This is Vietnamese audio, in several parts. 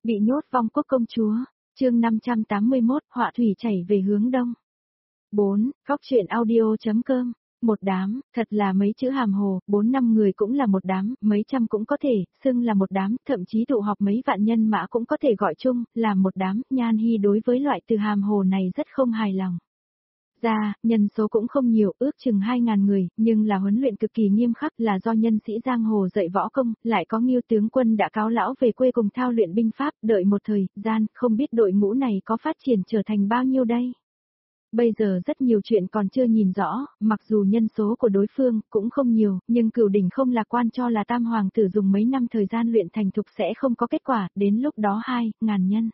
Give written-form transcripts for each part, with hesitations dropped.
Bị nhốt vong quốc công chúa, chương 581, họa thủy chảy về hướng đông. 4. Góc truyện audio.com. Một đám, thật là mấy chữ hàm hồ, 4-5 người cũng là một đám, mấy trăm cũng có thể, xưng là một đám, thậm chí tụ họp mấy vạn nhân mã cũng có thể gọi chung, là một đám. Nhan Hi đối với loại từ hàm hồ này rất không hài lòng. Nhân số cũng không nhiều, ước chừng 2.000 người, nhưng là huấn luyện cực kỳ nghiêm khắc, là do nhân sĩ giang hồ dạy võ công, lại có Ngưu tướng quân đã cáo lão về quê cùng thao luyện binh pháp, đợi một thời gian, không biết đội ngũ này có phát triển trở thành bao nhiêu đây. Bây giờ rất nhiều chuyện còn chưa nhìn rõ, mặc dù nhân số của đối phương cũng không nhiều, nhưng Cửu Đỉnh không lạc quan cho là Tam Hoàng tử dùng mấy năm thời gian luyện thành thục sẽ không có kết quả, đến lúc đó 2.000 nhân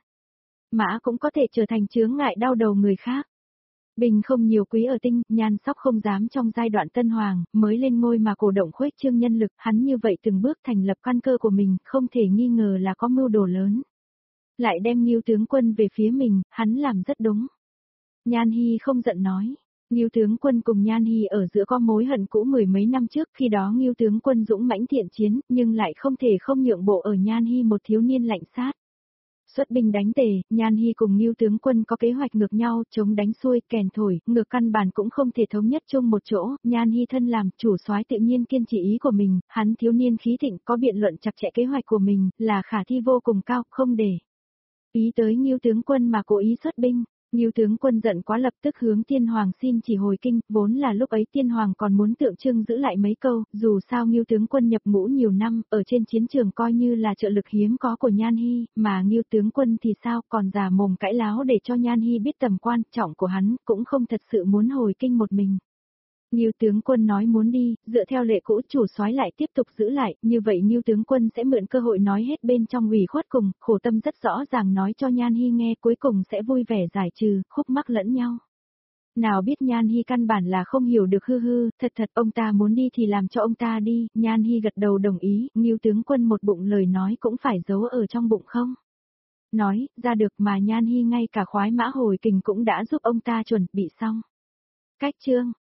mã cũng có thể trở thành chướng ngại đau đầu người khác. Bình không nhiều quý ở tinh, Nhan Sóc không dám trong giai đoạn Tân Hoàng, mới lên ngôi mà cổ động khuếch trương nhân lực, hắn như vậy từng bước thành lập căn cơ của mình, không thể nghi ngờ là có mưu đồ lớn. Lại đem Ngưu tướng quân về phía mình, hắn làm rất đúng. Nhan Hi không giận nói, Ngưu tướng quân cùng Nhan Hi ở giữa có mối hận cũ mười mấy năm trước, khi đó Ngưu tướng quân dũng mãnh thiện chiến, nhưng lại không thể không nhượng bộ ở Nhan Hi một thiếu niên lạnh sát. Xuất binh đánh Tề, Nhan Hi cùng Ngưu tướng quân có kế hoạch ngược nhau, chống đánh xuôi, kèn thổi, ngược căn bản cũng không thể thống nhất chung một chỗ, Nhan Hi thân làm chủ soái tự nhiên kiên trì ý của mình, hắn thiếu niên khí thịnh có biện luận chặt chẽ kế hoạch của mình, là khả thi vô cùng cao, không để ý tới Ngưu tướng quân mà cố ý xuất binh. Ngưu tướng quân giận quá lập tức hướng Tiên Hoàng xin chỉ hồi kinh, vốn là lúc ấy Tiên Hoàng còn muốn tượng trưng giữ lại mấy câu, dù sao Ngưu tướng quân nhập ngũ nhiều năm, ở trên chiến trường coi như là trợ lực hiếm có của Nhan Hi, mà Ngưu tướng quân thì sao, còn già mồm cãi láo để cho Nhan Hi biết tầm quan trọng của hắn, cũng không thật sự muốn hồi kinh một mình. Ngưu tướng quân nói muốn đi, dựa theo lệ cũ chủ soái lại tiếp tục giữ lại, như vậy Ngưu tướng quân sẽ mượn cơ hội nói hết bên trong ủy khuất cùng, khổ tâm rất rõ ràng nói cho Nhan Hi nghe, cuối cùng sẽ vui vẻ giải trừ, khúc mắc lẫn nhau. Nào biết Nhan Hi căn bản là không hiểu được thật ông ta muốn đi thì làm cho ông ta đi, Nhan Hi gật đầu đồng ý, Ngưu tướng quân một bụng lời nói cũng phải giấu ở trong bụng không? Nói, ra được mà Nhan Hi ngay cả khoái mã hồi kình cũng đã giúp ông ta chuẩn bị xong. Cách chương